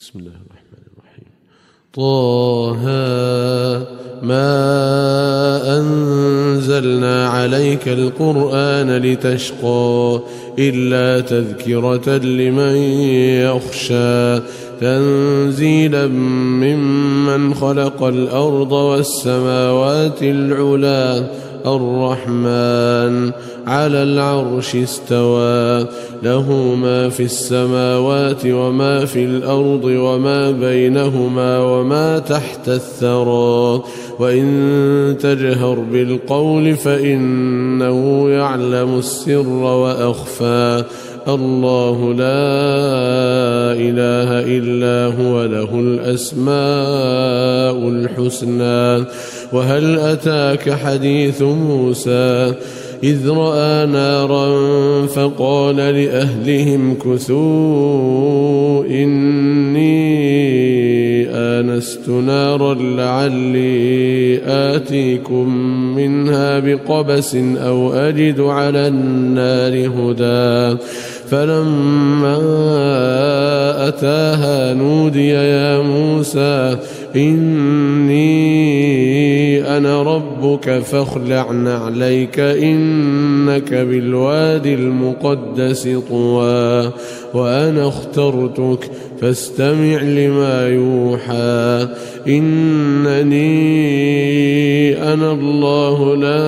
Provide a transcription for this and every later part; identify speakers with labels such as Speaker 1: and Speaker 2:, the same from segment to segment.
Speaker 1: بسم الله الرحمن الرحيم. طه ما أنزلنا عليك القرآن لتشقى إلا تذكرة لمن يخشى تنزيلا ممن خلق الأرض والسماوات العلى الرحمن على العرش استوى له ما في السماوات وما في الأرض وما بينهما وما تحت الثرى وإن تجهر بالقول فإنه يعلم السر وأخفى الله لا إله إلا هو له الأسماء الحسنى. وهل أتاك حديث موسى إذ رأى نارا فقال لأهلهم امكثوا إني آنست نارا لعلي آتيكم منها بقبس أو أجد على النار هدى فلما أتاها نودي يا موسى إني أنا ربك فاخلع نعليك إنك بالوادي المقدس طوى وأنا اخترتك فاستمع لما يوحى إنني أنا الله لا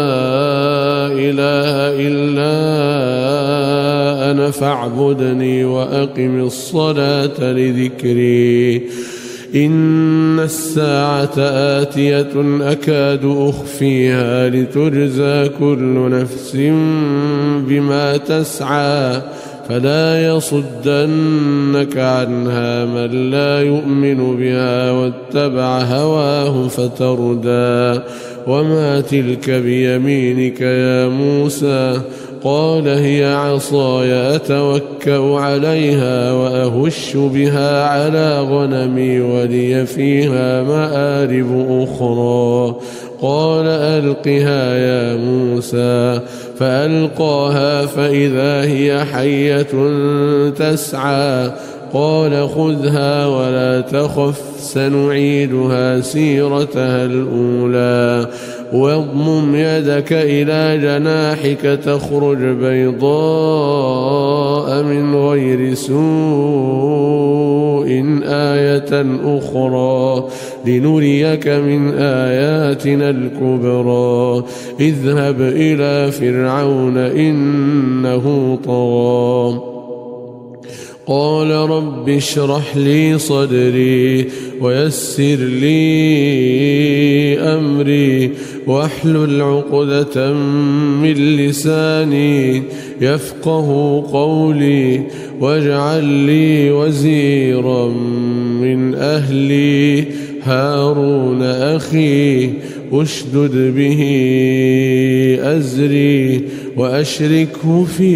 Speaker 1: إله إلا أنا فاعبدني وأقم الصلاة لذكري إن الساعة آتية أكاد أخفيها لتجزى كل نفس بما تسعى فلا يصدنك عنها من لا يؤمن بها واتبع هواه فتردى وما تلك بيمينك يا موسى قال هي عصاي أتوكأ عليها وأهش بها على غنمي ولي فيها مآرب أخرى قال ألقها يا موسى فألقاها فإذا هي حية تسعى قال خذها ولا تخف سنعيدها سيرتها الأولى واضمم يدك إلى جناحك تخرج بيضاء من غير سوء آية أخرى لنريك من آياتنا الكبرى اذهب إلى فرعون إنه طغى قال رب اشرح لي صدري ويسر لي أمري واحلل عقدة من لساني يفقه قولي واجعل لي وزيرا من أهلي هارون أخي أشدد به أزري وأشركه في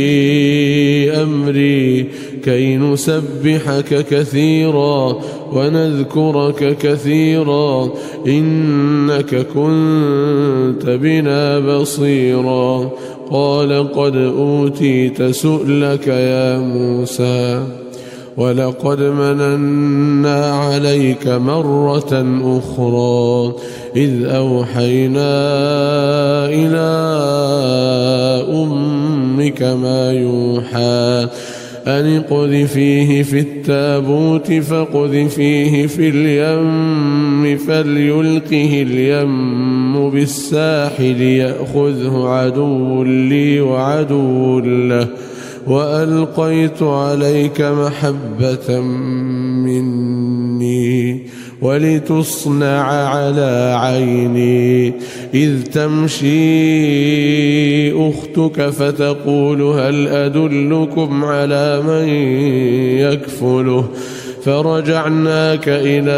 Speaker 1: أمري كي نسبحك كثيرا ونذكرك كثيرا إنك كنت بنا بصيرا قال قد أوتيت سؤلك يا موسى ولقد مننا عليك مرة أخرى إذ أوحينا إلى أمك ما يوحى أن اقذفيه في التابوت فاقذفيه في اليم فليلقه اليم بالساحل يأخذه عدو لي وعدو له وألقيت عليك محبة مني ولتصنع على عيني إذ تمشي أختك فتقول هل أدلكم على من يكفله فرجعناك إلى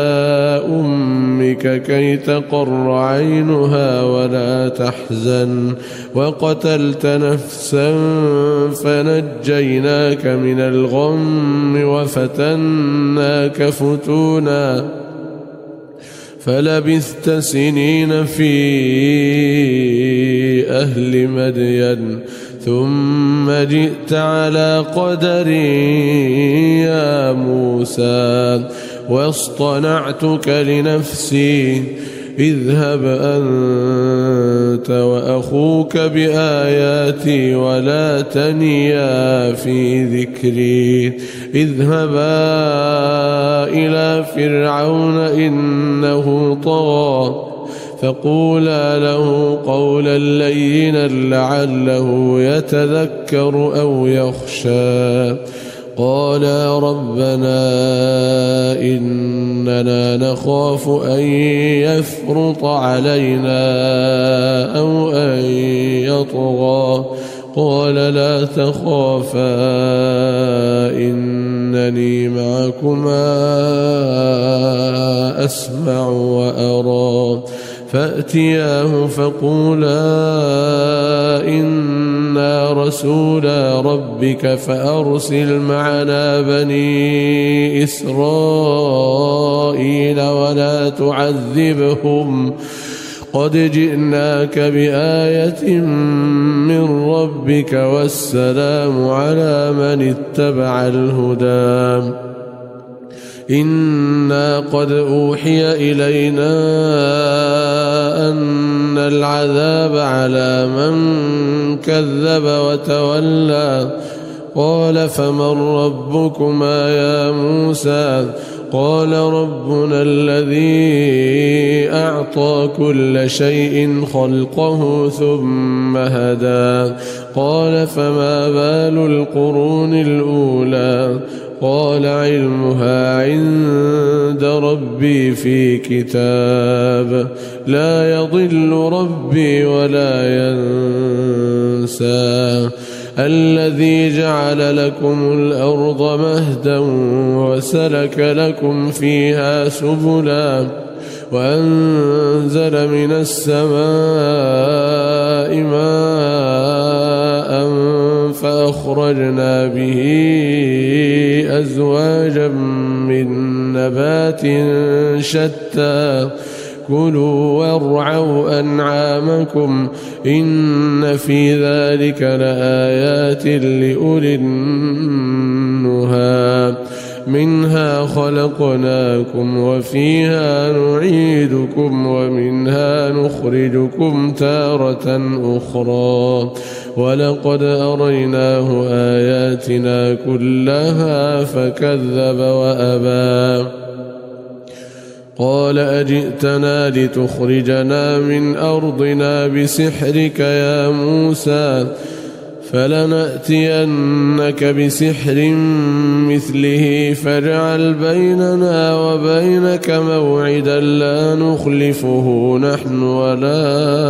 Speaker 1: أمك كي تقر عينها ولا تحزن وقتلت نفسا فنجيناك من الغم وفتناك فتونا فلبثت سنين في أهل مدين ثم جئت على قدري يا موسى واصطنعتك لنفسي اذهب أنت وأخوك بآياتي ولا تنيا في ذكري اذهبا إلى فرعون إنه طغى فقولا له قولا لينا لعله يتذكر أو يخشى قالا ربنا إننا نخاف أن يفرط علينا أو أن يطغى قال لا تخافا إنني معكما أسمع وأرى فأتياه فقولا إنا رسولا ربك فأرسل معنا بني إسرائيل ولا تعذبهم قد جئناك بآية من ربك والسلام على من اتبع الهدى إنا قد أوحي إلينا أن العذاب على من كذب وتولى قال فمن ربكما يا موسى قال ربنا الذي أعطى كل شيء خلقه ثم هدى قال فما بال القرون الأولى قال علمها عند ربي في كتاب لا يضل ربي ولا ينسى الذي جعل لكم الأرض مهدا وسلك لكم فيها سبلا وأنزل من السماء ماء فأخرجنا به أزواجا من نبات شتى كلوا وارعوا أنعامكم إن في ذلك لآيات لأولي النهى منها خلقناكم وفيها نعيدكم ومنها نخرجكم تارة أخرى ولقد أريناه آياتنا كلها فكذب وأبى قال أجئتنا لتخرجنا من أرضنا بسحرك يا موسى فلنأتينك بسحر مثله فاجعل بيننا وبينك موعدا لا نخلفه نحن ولا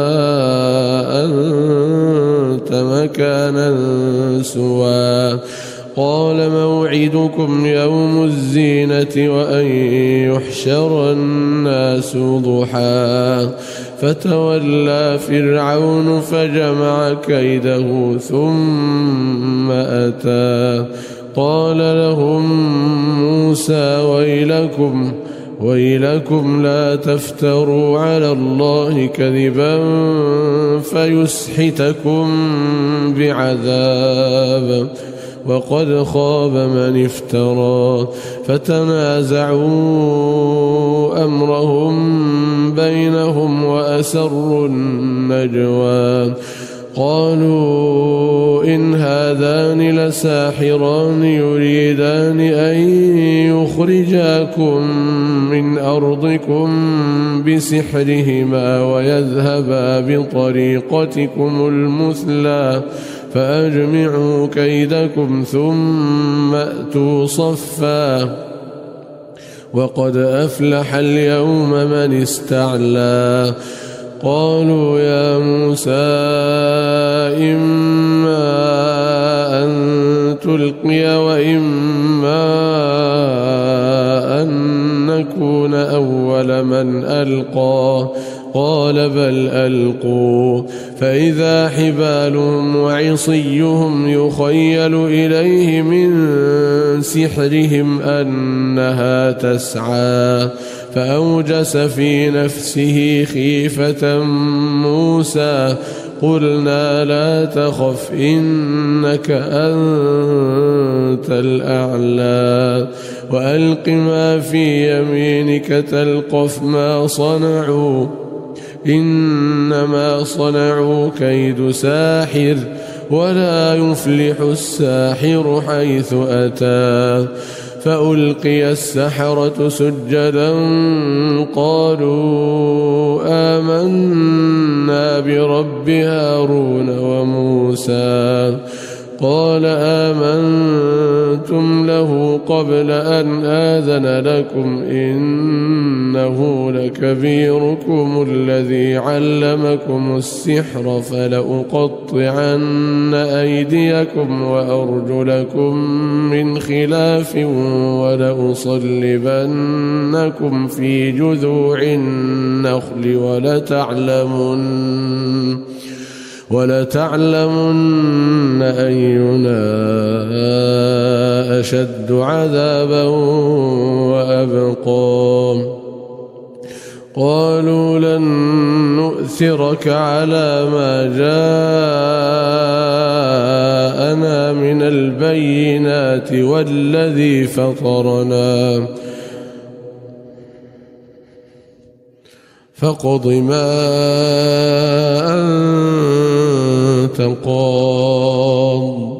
Speaker 1: أنت مكانا سوى قال موعدكم يوم الزينة وأن يحشر الناس ضحى فتولى فرعون فجمع كيده ثم أتى قال لهم موسى ويلكم لا تفتروا على الله كذبا فيسحتكم بعذاب وقد خاب من افترى فتنازعوا أمرهم بينهم وأسروا النجوى قالوا إن هذان لساحران يريدان أن يخرجاكم من أرضكم بسحرهما ويذهبا بطريقتكم المثلى فأجمعوا كيدكم ثم أتوا صفا وقد أفلح اليوم من استعلى قالوا يا موسى إما أن تلقي وإما أن نكون أول من ألقى قال بل ألقوا فإذا حبالهم وعصيهم يخيل إليه من سحرهم أنها تسعى فأوجس في نفسه خيفة موسى قلنا لا تخف إنك أنت الأعلى وألق ما في يمينك تلقف ما صنعوا إنما صنعوا كيد ساحر ولا يفلح الساحر حيث أتى فألقي السحرة سجدا قالوا آمنا برب هارون وموسى قال آمنتم له قبل أن آذن لكم إنه لكبيركم الذي علمكم السحر فلأقطعن أيديكم وأرجلكم من خلاف ولأصلبنكم في جذوع النخل ولتعلمن أينا أشد عذابا وأبقى قالوا لن نؤثرك على ما جاءنا من البينات والذي فطرنا فاقض ما أنت قاض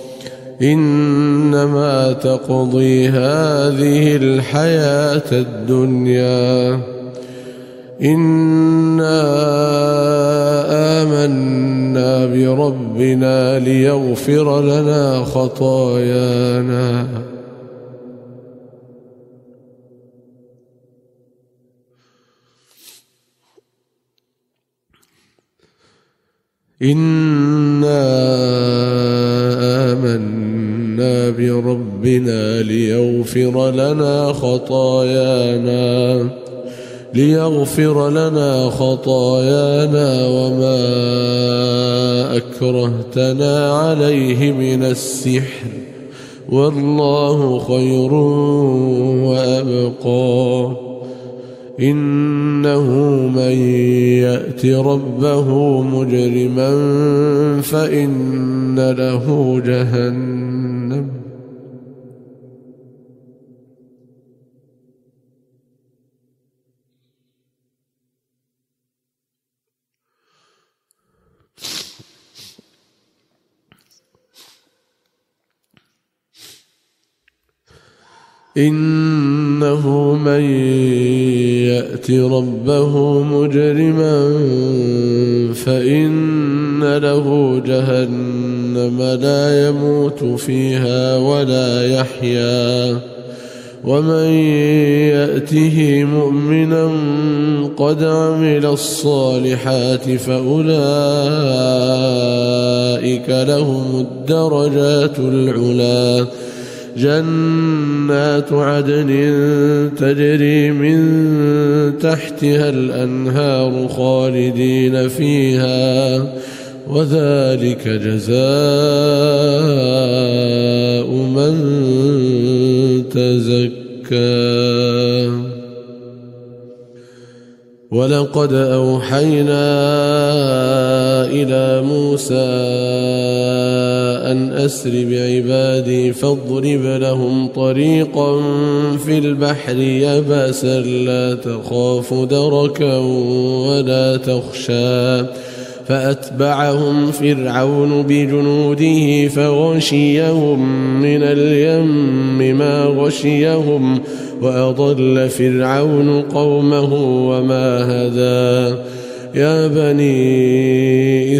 Speaker 1: إنما تقضي هذه الحياة الدنيا إنا آمنا بربنا ليغفر لنا خطايانا ليغفر لنا خطايانا وما أكرهتنا عليه من السحر والله خير وأبقى إنه من يأت ربه مجرما فإن له جهنم إنه من يأت ربه مجرما فإن له جهنم لا يموت فيها ولا يحيا ومن يأته مؤمنا قد عمل الصالحات فأولئك لهم الدرجات العلى جنات عدن تجري من تحتها الأنهار خالدين فيها وذلك جزاء من تزكى ولقد أوحينا إلى موسى أن أسر بعبادي فاضرب لهم طريقا في البحر يبسا لا تخاف دركا ولا تخشى فأتبعهم فرعون بجنوده فغشيهم من اليم ما غشيهم وأضل فرعون قومه وما هدى يا بني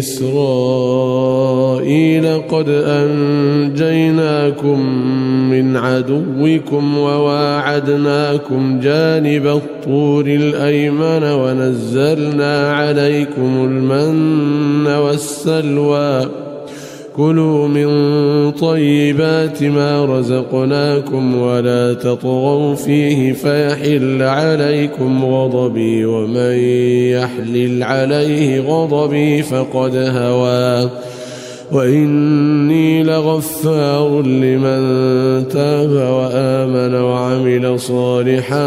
Speaker 1: إسرائيل قد أنجيناكم من عدوكم وواعدناكم جانب الطور الأيمن ونزلنا عليكم المن والسلوى كلوا من طيبات ما رزقناكم ولا تطغوا فيه فيحل عليكم غضبي ومن يحلل عليه غضبي فقد هوى وإني لغفار لمن تاب وآمن وعمل صالحا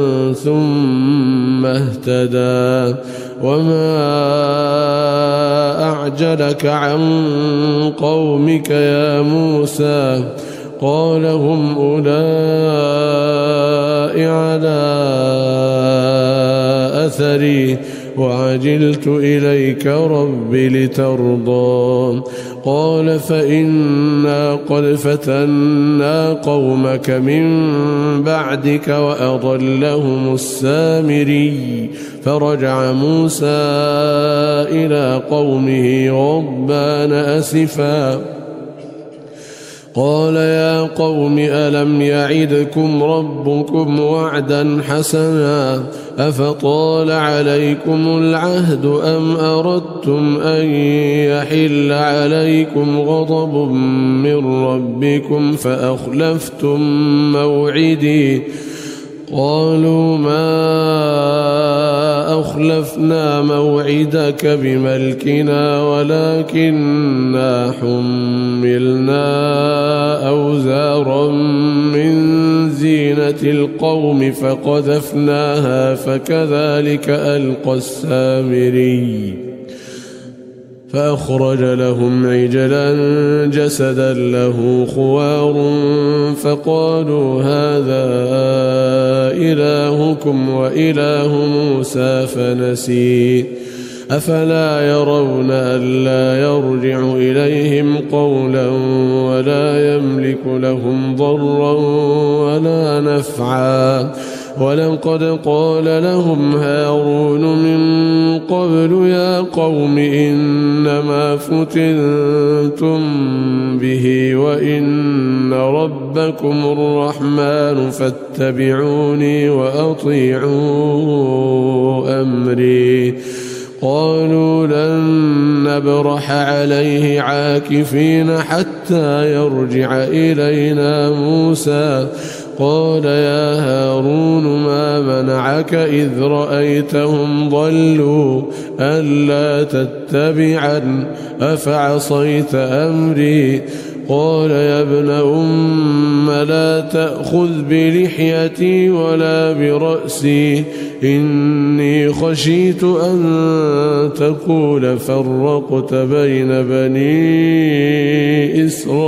Speaker 1: ثم اهتدى وما أعجلك عن قومك يا موسى قال هم أولئك على أثري وعجلت إليك رب لترضى قال فإنا قد فتنا قومك من بعدك وأضلهم السامري فرجع موسى إلى قومه غضبان أسفا قال يا قوم ألم يعدكم ربكم وعدا حسنا أفطال عليكم العهد أم أردتم أن يحل عليكم غضب من ربكم فأخلفتم موعدي قالوا ما أخلفنا موعدك بملكنا ولكننا حملنا أوزارا من زينة القوم فقذفناها فكذلك ألقى السامري فأخرج لهم عجلا جسدا له خوار فقالوا هذا إلهكم وإله موسى فنسي أفلا يرون ألا يرجع إليهم قولا ولا يملك لهم ضرا ولا نفعا ولقد قال لهم هارون من قبل يا قوم إنما فتنتم به وإن ربكم الرحمن فاتبعوني وأطيعوا أمري قالوا لن نبرح عليه عاكفين حتى يرجع إلينا موسى قال يا هارون ما منعك إذ رأيتهم ضلوا ألا تتبعن أفعصيت أمري قال يا ابن أم لا تأخذ بلحيتي ولا برأسي إني خشيت أن تقول فرقت بين بني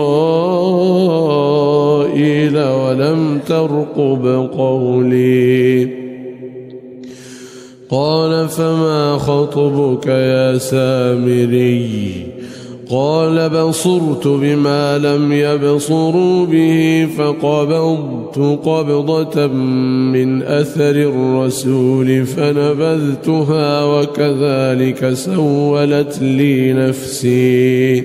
Speaker 1: إسرائيل ولم ترقب قولي قال فما خطبك يا سامري قال بصرت بما لم يبصروا به فقبضت قبضة من أثر الرسول فنبذتها وكذلك سولت لي نفسي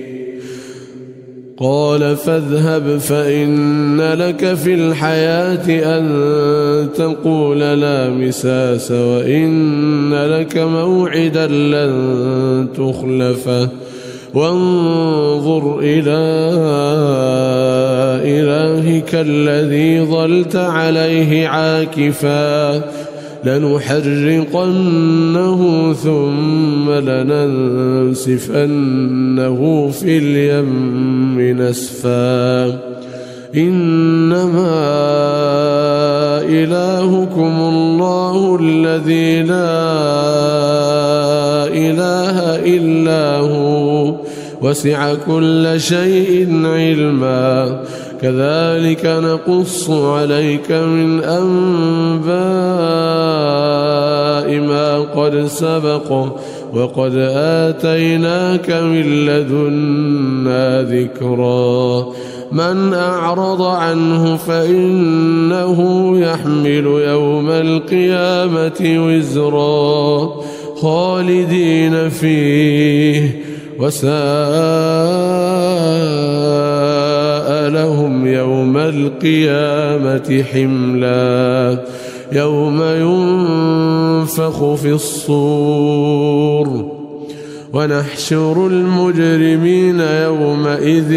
Speaker 1: قال فاذهب فإن لك في الحياة أن تقول لا مساس وإن لك موعدا لن تخلفه وانظر إلى إلهك الذي ظلت عليه عاكفا لنحرقنه ثم لننسفنه في اليم نسفا إنما إلهكم الله الذي لا إله إلا هو وسع كل شيء علما كذلك نقص عليك من أنباء ما قد سبق وقد آتيناك من لدنا ذكرا من أعرض عنه فإنه يحمل يوم القيامة وزرا خالدين فيه وساء لهم يوم القيامة حملا يوم ينفخ في الصور ونحشر المجرمين يومئذ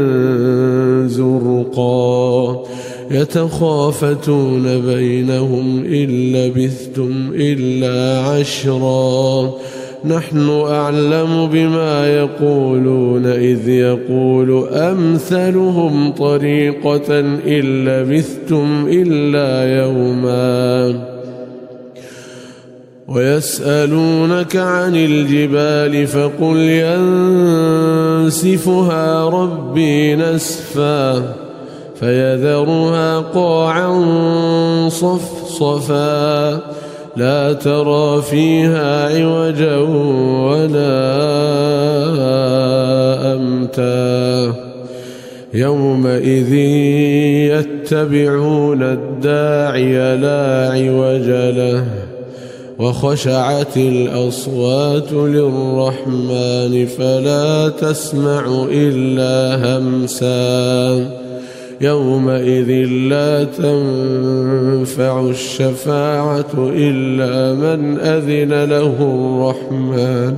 Speaker 1: زرقا يتخافتون بينهم إن لبثتم إلا عشرا نحن أعلم بما يقولون إذ يقول أمثلهم طريقة إن لبثتم إلا يوما ويسألونك عن الجبال فقل ينسفها ربي نسفا فيذرها قاعا صفصفا لا ترى فيها عوجا ولا أمتا يومئذ يتبعون الداعي لا عوج له وخشعت الأصوات للرحمن فلا تسمع إلا همسا يومئذ لا تنفع الشفاعة إلا من أذن له الرحمن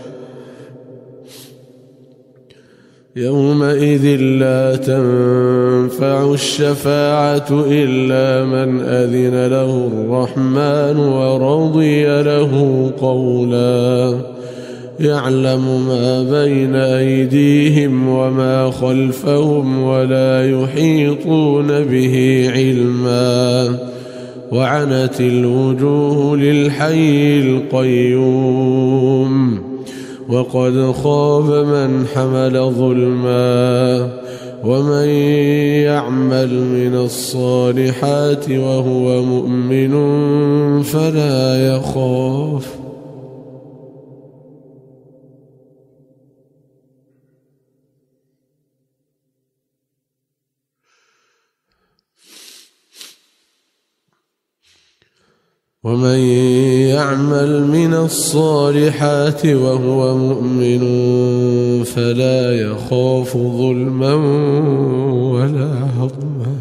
Speaker 1: يومئذ لا تنفع الشفاعة إلا من أذن له الرحمن ورضي له قولا يعلم ما بين أيديهم وما خلفهم ولا يحيطون به علما وعنت الوجوه للحي القيوم وقد خاب من حمل ظلما ومن يعمل من الصالحات وهو مؤمن فلا يخاف ومن يعمل من الصالحات وهو مؤمن فلا يخاف ظلما ولا هضما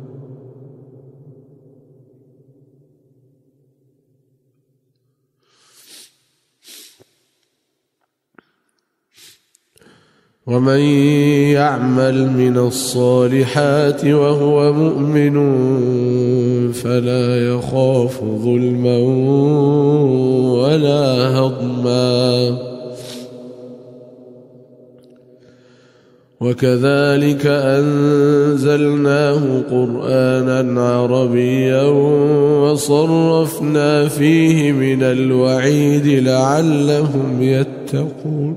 Speaker 1: ومن يعمل من الصالحات وهو مؤمن فلا يخاف ظلما ولا هضما وكذلك أنزلناه قرآنا عربيا وصرفنا فيه من الوعيد لعلهم يتقون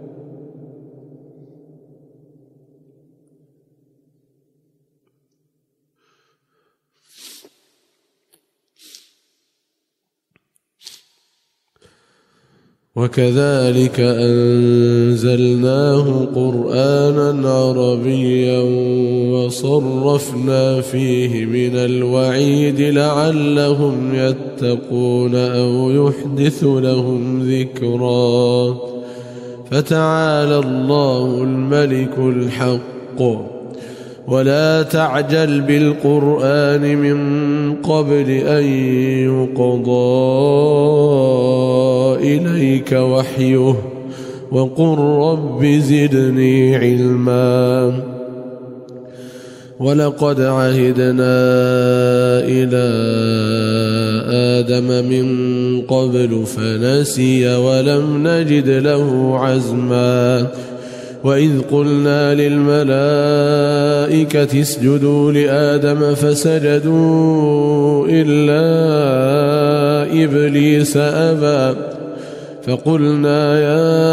Speaker 1: وكذلك أنزلناه قرآنا عربيا وصرفنا فيه من الوعيد لعلهم يتقون أو يحدث لهم ذكرا فتعالى الله الملك الحق ولا تعجل بالقرآن من قبل أن يقضى إليك وحيه وقل رب زدني علما ولقد عهدنا إلى آدم من قبل فنسي ولم نجد له عزما وإذ قلنا للملائكة اسجدوا لآدم فسجدوا إلا إبليس أبى فقلنا يا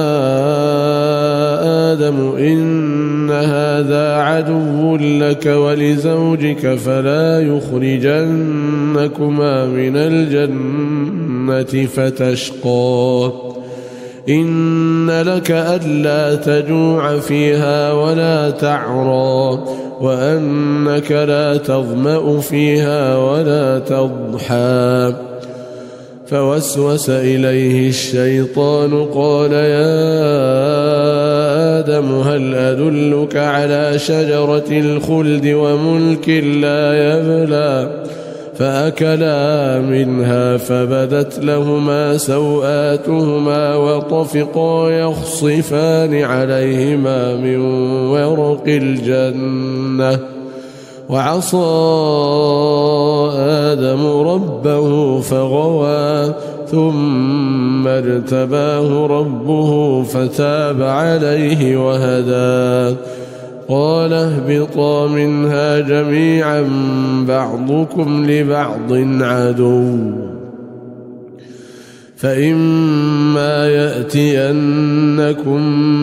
Speaker 1: آدم إن هذا عدو لك ولزوجك فلا يخرجنكما من الجنة فتشقى إن لك ألا تجوع فيها ولا تعرى وأنك لا تظمأ فيها ولا تضحى فوسوس إليه الشيطان قال يا آدم هل أدلك على شجرة الخلد وملك لا يبلى فأكلا منها فبدت لهما سوآتهما وطفقا يخصفان عليهما من ورق الجنة وعصى آدم ربه فغوى ثم فاجتباه ربه فتاب عليه وهدى. قال اهبطا منها جميعا بعضكم لبعض عدو، فإما يأتينكم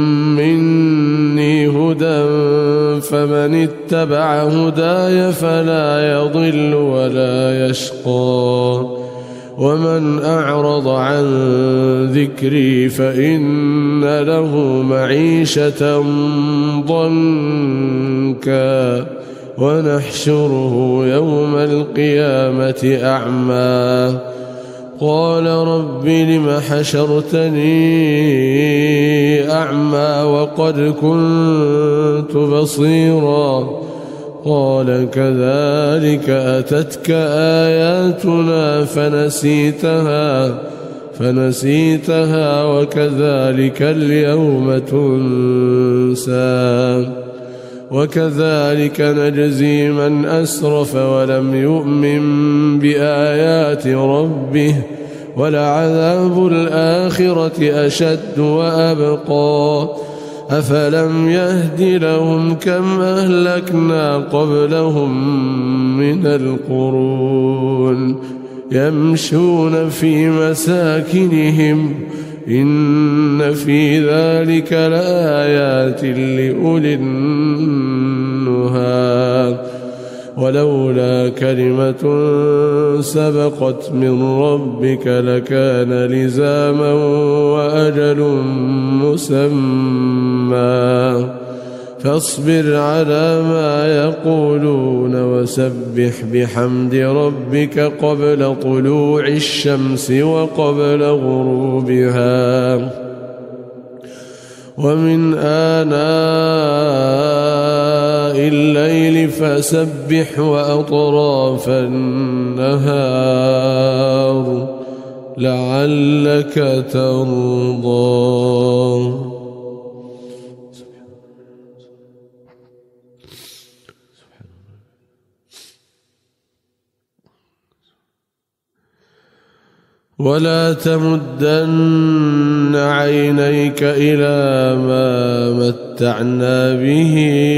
Speaker 1: مني هدى فمن اتبع هداي فلا يضل ولا يشقى، ومن أعرض عن ذكري فإن له معيشة ضنكا ونحشره يوم القيامة أعمى. قال رب لم حشرتني أعمى وقد كنت بصيرا؟ قال كذلك أتتك آياتنا فنسيتها وكذلك اليوم تنسى. وكذلك نجزي من أسرف ولم يؤمن بآيات ربه ولعذاب الآخرة أشد وأبقى. أفلم يهد لهم كم أهلكنا قبلهم من القرون يمشون في مساكنهم إن في ذلك لآيات لأولي النهى. ولولا كلمة سبقت من ربك لكان لزاما وأجل مسمى. فاصبر على ما يقولون وسبح بحمد ربك قبل طلوع الشمس وقبل غروبها ومن آناء الليل فسبح وأطراف النهار لعلك ترضى. ولا تمدن عينيك إلى ما متعنا به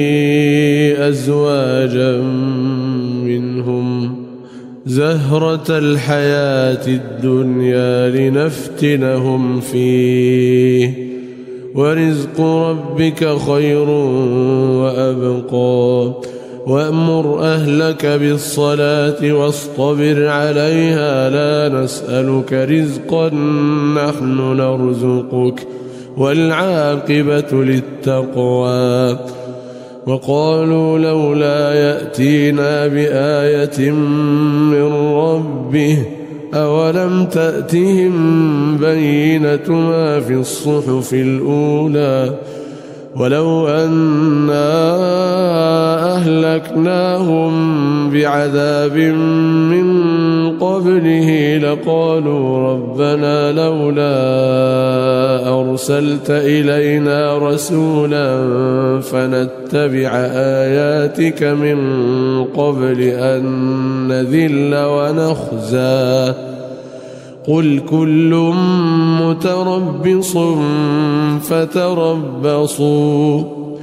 Speaker 1: أزواجا منهم زهرة الحياة الدنيا لنفتنهم فيه ورزق ربك خير وأبقى. وأمر أهلك بالصلاة واصطبر عليها لا نسألك رزقا نحن نرزقك والعاقبة للتقوى. وقالوا لولا يأتينا بآية من ربه أولم تأتهم بينة ما في الصحف الأولى ولو أنا أهلكناهم بعذاب من قبله لقالوا ربنا لولا أرسلت إلينا رسولا فنتبع آياتك من قبل أن نذل ونخزى. قل كل متربص فتربصوا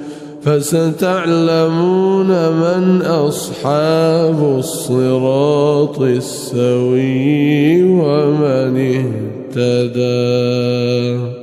Speaker 1: فستعلمون من أصحاب الصراط السوي ومن اهتدى.